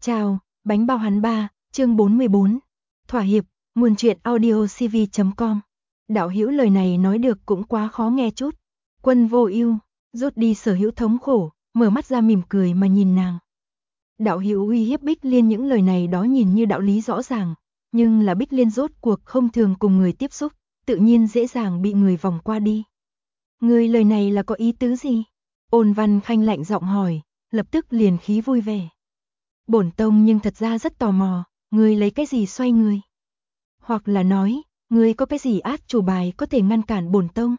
Chào, bánh bao hắn ba, chương 44. Thỏa hiệp, nguồn truyện audio cv.com. Đạo hữu lời này nói được cũng quá khó nghe chút. Quân Vô Ưu rút đi sở hữu thống khổ, mở mắt ra mỉm cười mà nhìn nàng. Đạo hữu uy hiếp Bích Liên, những lời này đó nhìn như đạo lý rõ ràng, nhưng là Bích Liên rốt cuộc không thường cùng người tiếp xúc, tự nhiên dễ dàng bị người vòng qua đi. Ngươi lời này là có ý tứ gì? Ôn Văn Khanh lạnh giọng hỏi, lập tức liền khí vui vẻ. Bổn tông nhưng thật ra rất tò mò, ngươi lấy cái gì xoay người? Hoặc là nói, ngươi có cái gì át chủ bài có thể ngăn cản bổn tông?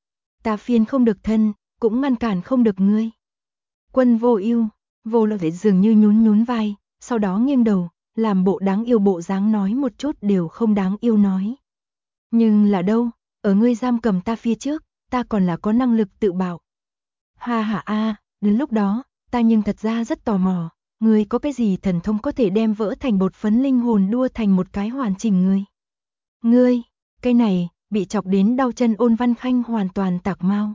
Ta phiên không được thân, cũng ngăn cản không được ngươi. Quân Vô Ưu, Vô Lợi dường như nhún vai, sau đó nghiêng đầu, làm bộ đáng yêu bộ dáng nói một chút đều không đáng yêu nói. Nhưng là đâu, ở ngươi giam cầm ta phía trước, ta còn là có năng lực tự bảo. Ha ha a, đến lúc đó, ta nhưng thật ra rất tò mò. Ngươi có cái gì thần thông có thể đem vỡ thành bột phấn linh hồn đua thành một cái hoàn chỉnh người? Ngươi, cái này, bị chọc đến đau chân Ôn Văn Khanh hoàn toàn tạc mau.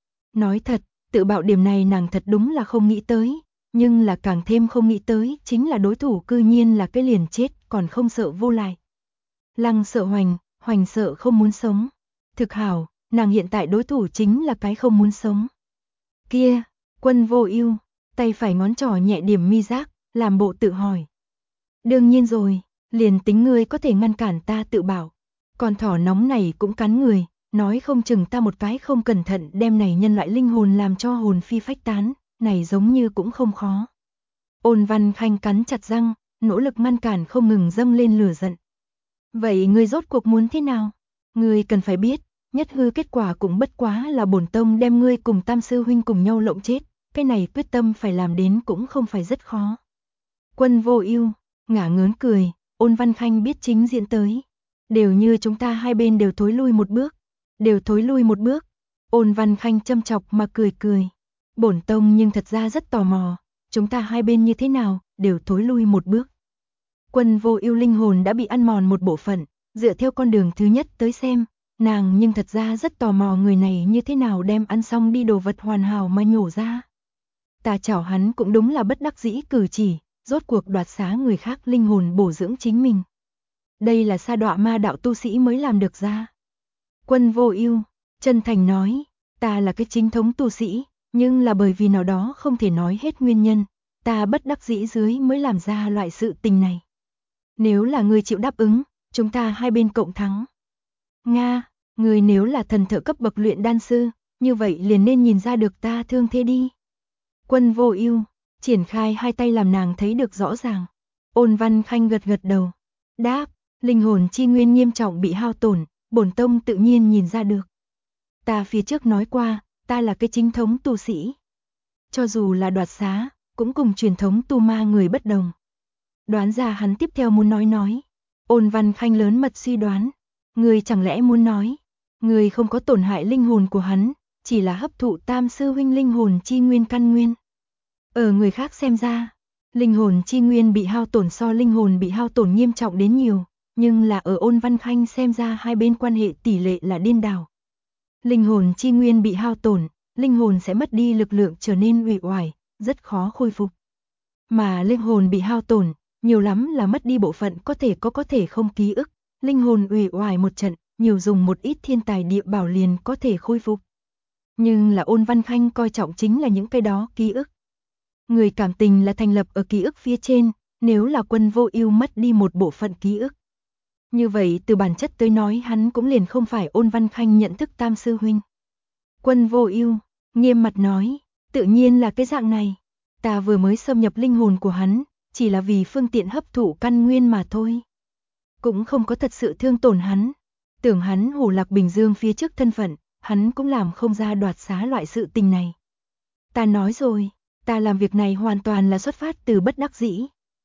Nói thật, tự bạo điểm này nàng thật đúng là không nghĩ tới, nhưng là càng thêm không nghĩ tới chính là đối thủ cư nhiên là cái liền chết còn không sợ vô lại. Lăng sợ Hoành, Hoành sợ không muốn sống. Thực hảo, nàng hiện tại đối thủ chính là cái không muốn sống. Kia, Quân Vô Ưu tay phải ngón trỏ nhẹ điểm mi giác, làm bộ tự hỏi. Đương nhiên rồi, liền tính ngươi có thể ngăn cản ta tự bảo, con thỏ nóng này cũng cắn người, nói không chừng ta một cái không cẩn thận đem này nhân loại linh hồn làm cho hồn phi phách tán, này giống như cũng không khó. Ôn Văn Khanh cắn chặt răng, nỗ lực ngăn cản không ngừng dâng lên lửa giận. Vậy ngươi rốt cuộc muốn thế nào? Ngươi cần phải biết, nhất hư kết quả cũng bất quá là bổn tông đem ngươi cùng Tam sư huynh cùng nhau lộng chết. Cái này quyết tâm phải làm đến cũng không phải rất khó. Quân Vô Ưu ngả ngớn cười, Ôn Văn Khanh biết chính diễn tới. Đều như chúng ta hai bên đều thối lui một bước. Đều thối lui một bước. Ôn Văn Khanh châm chọc mà cười cười. Bổn tông nhưng thật ra rất tò mò. Chúng ta hai bên như thế nào, đều thối lui một bước. Quân Vô Ưu linh hồn đã bị ăn mòn một bộ phận. Dựa theo con đường thứ nhất tới xem, nàng nhưng thật ra rất tò mò người này như thế nào đem ăn xong đi đồ vật hoàn hảo mà nhổ ra. Ta chảo hắn cũng đúng là bất đắc dĩ cử chỉ, rốt cuộc đoạt xá người khác linh hồn bổ dưỡng chính mình. Đây là sa đọa ma đạo tu sĩ mới làm được ra. Quân Vô Ưu chân thành nói, ta là cái chính thống tu sĩ, nhưng là bởi vì nào đó không thể nói hết nguyên nhân, ta bất đắc dĩ dưới mới làm ra loại sự tình này. Nếu là ngươi chịu đáp ứng, chúng ta hai bên cộng thắng. Nga, ngươi nếu là thần thợ cấp bậc luyện đan sư, như vậy liền nên nhìn ra được ta thương thế đi. Quân Vô Ưu triển khai hai tay làm nàng thấy được rõ ràng. Ôn Văn Khanh gật gật đầu. Đáp, linh hồn chi nguyên nghiêm trọng bị hao tổn, bổn tông tự nhiên nhìn ra được. Ta phía trước nói qua, ta là cái chính thống tu sĩ. Cho dù là đoạt xá, cũng cùng truyền thống tu ma người bất đồng. Đoán ra hắn tiếp theo muốn nói. Ôn Văn Khanh lớn mật suy đoán. Ngươi chẳng lẽ muốn nói, ngươi không có tổn hại linh hồn của hắn, chỉ là hấp thụ Tam sư huynh linh hồn chi nguyên căn nguyên. Ở người khác xem ra, linh hồn chi nguyên bị hao tổn so linh hồn bị hao tổn nghiêm trọng đến nhiều, nhưng là ở Ôn Văn Khanh xem ra hai bên quan hệ tỷ lệ là điên đảo. Linh hồn chi nguyên bị hao tổn, linh hồn sẽ mất đi lực lượng trở nên uể oải, rất khó khôi phục. Mà linh hồn bị hao tổn, nhiều lắm là mất đi bộ phận có thể không ký ức, linh hồn uể oải một trận, nhiều dùng một ít thiên tài địa bảo liền có thể khôi phục. Nhưng là Ôn Văn Khanh coi trọng chính là những cái đó ký ức. Người cảm tình là thành lập ở ký ức phía trên, nếu là Quân Vô Ưu mất đi một bộ phận ký ức. Như vậy từ bản chất tới nói hắn cũng liền không phải Ôn Văn Khanh nhận thức Tam sư huynh. Quân Vô Ưu nghiêm mặt nói, tự nhiên là cái dạng này. Ta vừa mới xâm nhập linh hồn của hắn, chỉ là vì phương tiện hấp thụ căn nguyên mà thôi. Cũng không có thật sự thương tổn hắn. Tưởng hắn Hồ Lạc Bình Dương phía trước thân phận, hắn cũng làm không ra đoạt xá loại sự tình này. Ta nói rồi, ta làm việc này hoàn toàn là xuất phát từ bất đắc dĩ.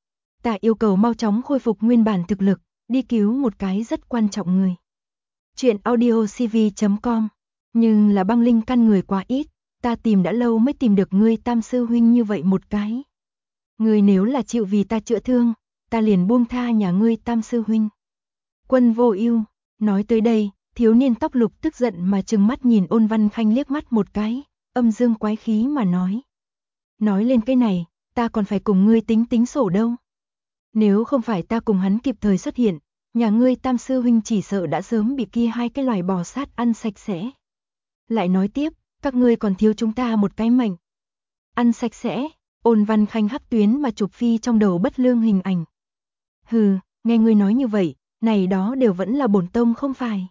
Ta yêu cầu mau chóng khôi phục nguyên bản thực lực, đi cứu một cái rất quan trọng người. Chuyện audio cv.com. Nhưng là băng linh căn người quá ít, ta tìm đã lâu mới tìm được ngươi Tam sư huynh như vậy một cái. Ngươi nếu là chịu vì ta chữa thương, ta liền buông tha nhà ngươi Tam sư huynh. Quân Vô Ưu nói tới đây, thiếu niên tóc lục tức giận mà trừng mắt nhìn Ôn Văn Khanh liếc mắt một cái, âm dương quái khí mà nói. Nói lên cái này, ta còn phải cùng ngươi tính sổ đâu. Nếu không phải ta cùng hắn kịp thời xuất hiện, nhà ngươi Tam sư huynh chỉ sợ đã sớm bị kia hai cái loài bò sát ăn sạch sẽ. Lại nói tiếp, các ngươi còn thiếu chúng ta một cái mệnh. Ăn sạch sẽ, Ôn Văn Khanh hắc tuyến mà chụp phi trong đầu bất lương hình ảnh. Hừ, nghe ngươi nói như vậy, này đó đều vẫn là bổn tông không phải.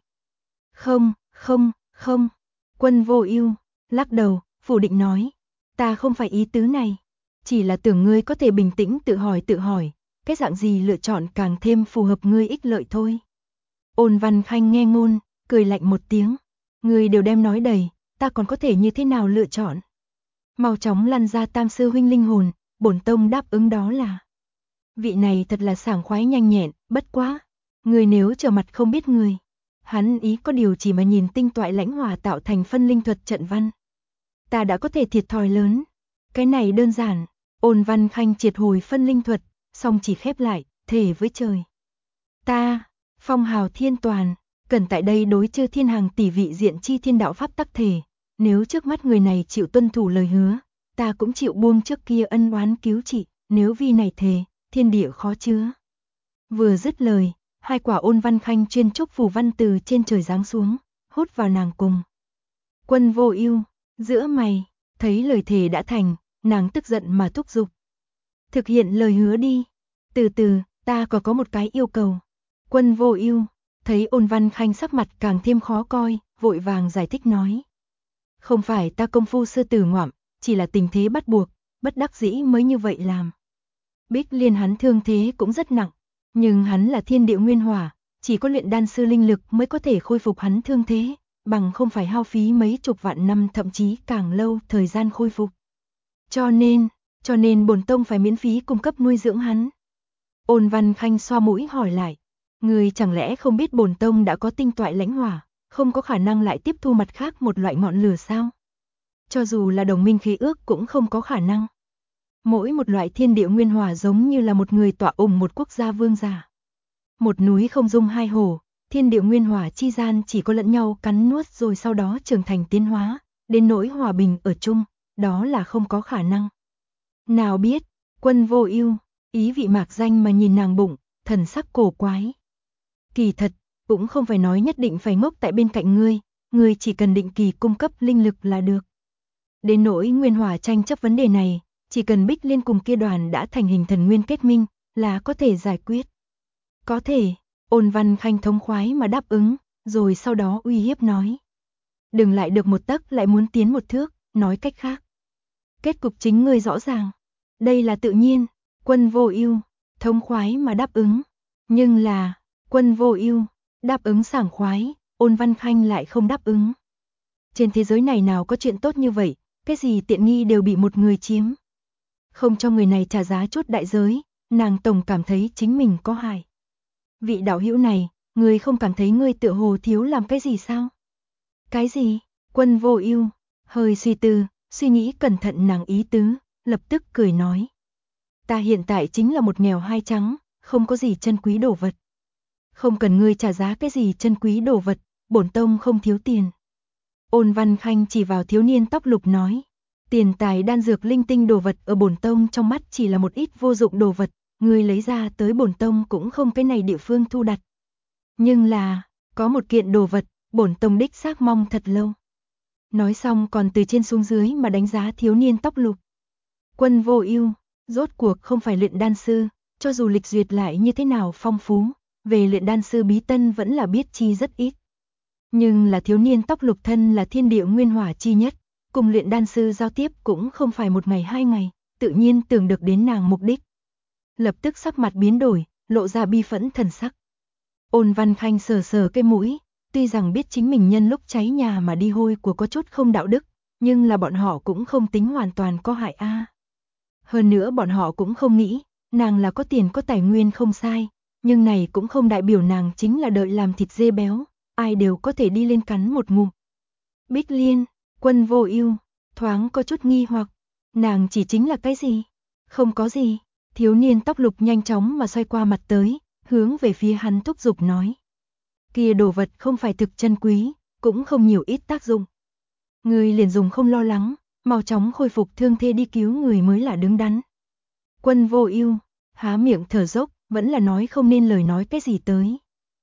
Không, Quân Vô Ưu lắc đầu, phủ định nói, ta không phải ý tứ này, chỉ là tưởng ngươi có thể bình tĩnh tự hỏi, cái dạng gì lựa chọn càng thêm phù hợp ngươi ích lợi thôi. Ôn Văn Khanh nghe ngôn, cười lạnh một tiếng, ngươi đều đem nói đầy, ta còn có thể như thế nào lựa chọn? Mau chóng lăn ra Tam sư huynh linh hồn, bổn tông đáp ứng đó là. Vị này thật là sảng khoái nhanh nhẹn, bất quá, người nếu trở mặt không biết người. Hắn ý có điều chỉ mà nhìn tinh toại lãnh hỏa tạo thành phân linh thuật trận văn. Ta đã có thể thiệt thòi lớn. Cái này đơn giản, Ôn Văn Khanh triệt hồi phân linh thuật, xong chỉ khép lại, thề với trời. Ta, phong hào thiên toàn, cần tại đây đối chư thiên hàng tỷ vị diện chi thiên đạo pháp tắc thể. Nếu trước mắt người này chịu tuân thủ lời hứa, ta cũng chịu buông trước kia ân oán cứu trị, nếu vì này thề, thiên địa khó chứa. Vừa dứt lời, hai quả Ôn Văn Khanh chuyên trúc phù văn từ trên trời giáng xuống, hút vào nàng cùng. Quân Vô Ưu, giữa mày, thấy lời thề đã thành, nàng tức giận mà thúc giục. Thực hiện lời hứa đi, từ từ, ta còn có một cái yêu cầu. Quân Vô Ưu, thấy Ôn Văn Khanh sắc mặt càng thêm khó coi, vội vàng giải thích nói. Không phải ta công phu sư tử ngoạm, chỉ là tình thế bắt buộc, bất đắc dĩ mới như vậy làm. Bích Liên hắn thương thế cũng rất nặng, nhưng hắn là thiên địa nguyên hỏa, chỉ có luyện đan sư linh lực mới có thể khôi phục hắn thương thế, bằng không phải hao phí mấy chục vạn năm thậm chí càng lâu thời gian khôi phục. Cho nên bổn tông phải miễn phí cung cấp nuôi dưỡng hắn. Ôn Văn Khanh xoa mũi hỏi lại, người chẳng lẽ không biết bổn tông đã có tinh toại lãnh hỏa, không có khả năng lại tiếp thu mặt khác một loại ngọn lửa sao? Cho dù là đồng minh khí ước cũng không có khả năng. Mỗi một loại thiên địa nguyên hỏa giống như là một người tọa ủng một quốc gia vương giả. Một núi không dung hai hổ, thiên địa nguyên hỏa chi gian chỉ có lẫn nhau cắn nuốt rồi sau đó trưởng thành tiến hóa, đến nỗi hòa bình ở chung, đó là không có khả năng. Nào biết, Quân Vô Ưu, ý vị mạc danh mà nhìn nàng bụng, thần sắc cổ quái. Kỳ thật, cũng không phải nói nhất định phải ngốc tại bên cạnh ngươi chỉ cần định kỳ cung cấp linh lực là được. Đến nỗi nguyên hỏa tranh chấp vấn đề này, chỉ cần Bích Liên cùng kia đoàn đã thành hình thần nguyên kết minh, là có thể giải quyết. Có thể, Ôn Văn Khanh thống khoái mà đáp ứng, rồi sau đó uy hiếp nói. Đừng lại được một tấc lại muốn tiến một thước, nói cách khác. Kết cục chính ngươi rõ ràng. Đây là tự nhiên, Quân Vô Ưu, thống khoái mà đáp ứng. Nhưng là, Quân Vô Ưu, đáp ứng sảng khoái, Ôn Văn Khanh lại không đáp ứng. Trên thế giới này nào có chuyện tốt như vậy, cái gì tiện nghi đều bị một người chiếm. Không cho người này trả giá chút đại giới, nàng tổng cảm thấy chính mình có hại. Vị đạo hữu này, ngươi không cảm thấy ngươi tựa hồ thiếu làm cái gì sao? Cái gì? Quân Vô Ưu, hơi suy tư, suy nghĩ cẩn thận nàng ý tứ, lập tức cười nói. Ta hiện tại chính là một nghèo hai trắng, không có gì chân quý đồ vật. Không cần ngươi trả giá cái gì chân quý đồ vật, bổn tông không thiếu tiền. Ôn Văn Khanh chỉ vào thiếu niên tóc lục nói. Tiền tài đan dược linh tinh đồ vật ở bổn tông trong mắt chỉ là một ít vô dụng đồ vật, ngươi lấy ra tới bổn tông cũng không cái này địa phương thu đặt. Nhưng là, có một kiện đồ vật, bổn tông đích xác mong thật lâu. Nói xong còn từ trên xuống dưới mà đánh giá thiếu niên tóc lục. Quân Vô Ưu, rốt cuộc không phải luyện đan sư, cho dù lịch duyệt lại như thế nào phong phú, về luyện đan sư bí tân vẫn là biết chi rất ít. Nhưng là thiếu niên tóc lục thân là thiên địa nguyên hỏa chi nhất, cùng luyện đan sư giao tiếp cũng không phải một ngày hai ngày, tự nhiên tưởng được đến nàng mục đích. Lập tức sắc mặt biến đổi, lộ ra bi phẫn thần sắc. Ôn Văn Khanh sờ sờ cái mũi, tuy rằng biết chính mình nhân lúc cháy nhà mà đi hôi của có chút không đạo đức, nhưng là bọn họ cũng không tính hoàn toàn có hại a. Hơn nữa bọn họ cũng không nghĩ, nàng là có tiền có tài nguyên không sai, nhưng này cũng không đại biểu nàng chính là đợi làm thịt dê béo, ai đều có thể đi lên cắn một ngụm. Bích Liên, Quân Vô Ưu, thoáng có chút nghi hoặc, nàng chỉ chính là cái gì? Không có gì, thiếu niên tóc lục nhanh chóng mà xoay qua mặt tới, hướng về phía hắn thúc giục nói. Kia đồ vật không phải thực chân quý, cũng không nhiều ít tác dụng. Người liền dùng không lo lắng, mau chóng khôi phục thương thế đi cứu người mới là đứng đắn. Quân Vô Ưu, há miệng thở dốc, vẫn là nói không nên lời nói cái gì tới.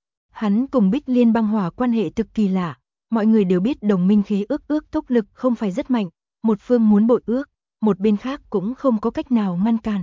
Hắn cùng Bích Liên băng hỏa quan hệ thực kỳ lạ, mọi người đều biết đồng minh khế ước thúc lực không phải rất mạnh, một phương muốn bội ước, một bên khác cũng không có cách nào ngăn cản.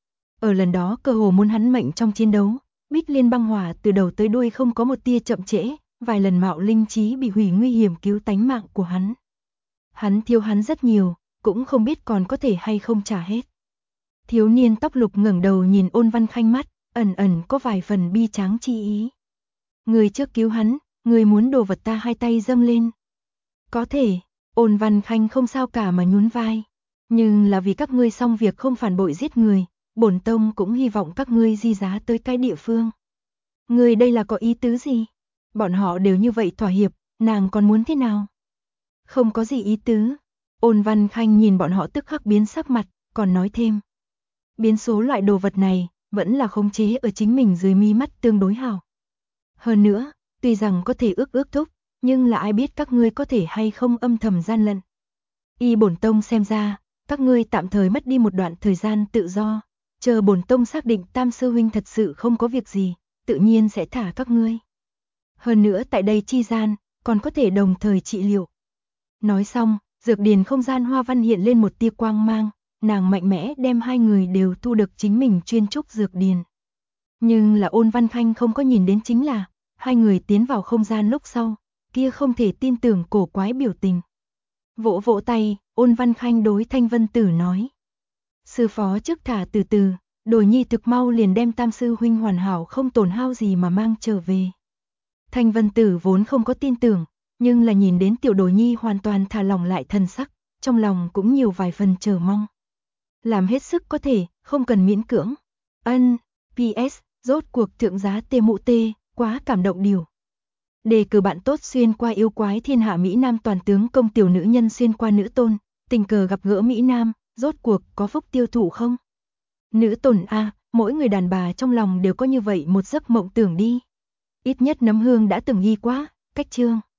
Ở lần đó cơ hồ muốn hắn mệnh trong chiến đấu, Bích Liên băng hỏa từ đầu tới đuôi không có một tia chậm trễ, vài lần mạo linh trí bị hủy nguy hiểm cứu tánh mạng của hắn. Hắn thiếu hắn rất nhiều, cũng không biết còn có thể hay không trả hết. Thiếu niên tóc lục ngẩng đầu nhìn Ôn Văn Khanh mắt, ẩn ẩn có vài phần bi tráng chi ý. Người trước cứu hắn, người muốn đồ vật ta hai tay dâng lên. Có thể, Ôn Văn Khanh không sao cả mà nhún vai. Nhưng là vì các ngươi xong việc không phản bội giết người, bổn tông cũng hy vọng các ngươi di giá tới cái địa phương. Người đây là có ý tứ gì? Bọn họ đều như vậy thỏa hiệp, nàng còn muốn thế nào? Không có gì ý tứ. Ôn Văn Khanh nhìn bọn họ tức khắc biến sắc mặt, còn nói thêm. Biến số loại đồ vật này, vẫn là khống chế ở chính mình dưới mi mắt tương đối hảo. Hơn nữa, tuy rằng có thể ước thúc, nhưng là ai biết các ngươi có thể hay không âm thầm gian lận. Y bổn tông xem ra, các ngươi tạm thời mất đi một đoạn thời gian tự do, chờ bổn tông xác định Tam sư huynh thật sự không có việc gì, tự nhiên sẽ thả các ngươi. Hơn nữa tại đây chi gian, còn có thể đồng thời trị liệu. Nói xong, dược điền không gian hoa văn hiện lên một tia quang mang, nàng mạnh mẽ đem hai người đều thu được chính mình chuyên trúc dược điền. Nhưng là Ôn Văn Khanh không có nhìn đến chính là, hai người tiến vào không gian lúc sau, kia không thể tin tưởng cổ quái biểu tình. Vỗ vỗ tay, Ôn Văn Khanh đối Thanh Vân Tử nói. Sư phó trước thả từ từ, Đồi Nhi thực mau liền đem Tam sư huynh hoàn hảo không tổn hao gì mà mang trở về. Thanh Vân Tử vốn không có tin tưởng, nhưng là nhìn đến tiểu Đồi Nhi hoàn toàn thả lỏng lại thần sắc, trong lòng cũng nhiều vài phần chờ mong. Làm hết sức có thể, không cần miễn cưỡng. Ân, PS, rốt cuộc thượng giá tê mụ tê, quá cảm động điều. Đề cử bạn tốt xuyên qua yêu quái thiên hạ Mỹ Nam toàn tướng công tiểu nữ nhân xuyên qua nữ tôn, tình cờ gặp gỡ Mỹ Nam, rốt cuộc có phúc tiêu thụ không? Nữ tôn a, mỗi người đàn bà trong lòng đều có như vậy một giấc mộng tưởng đi. Ít nhất Nấm Hương đã từng ghi quá, cách chương.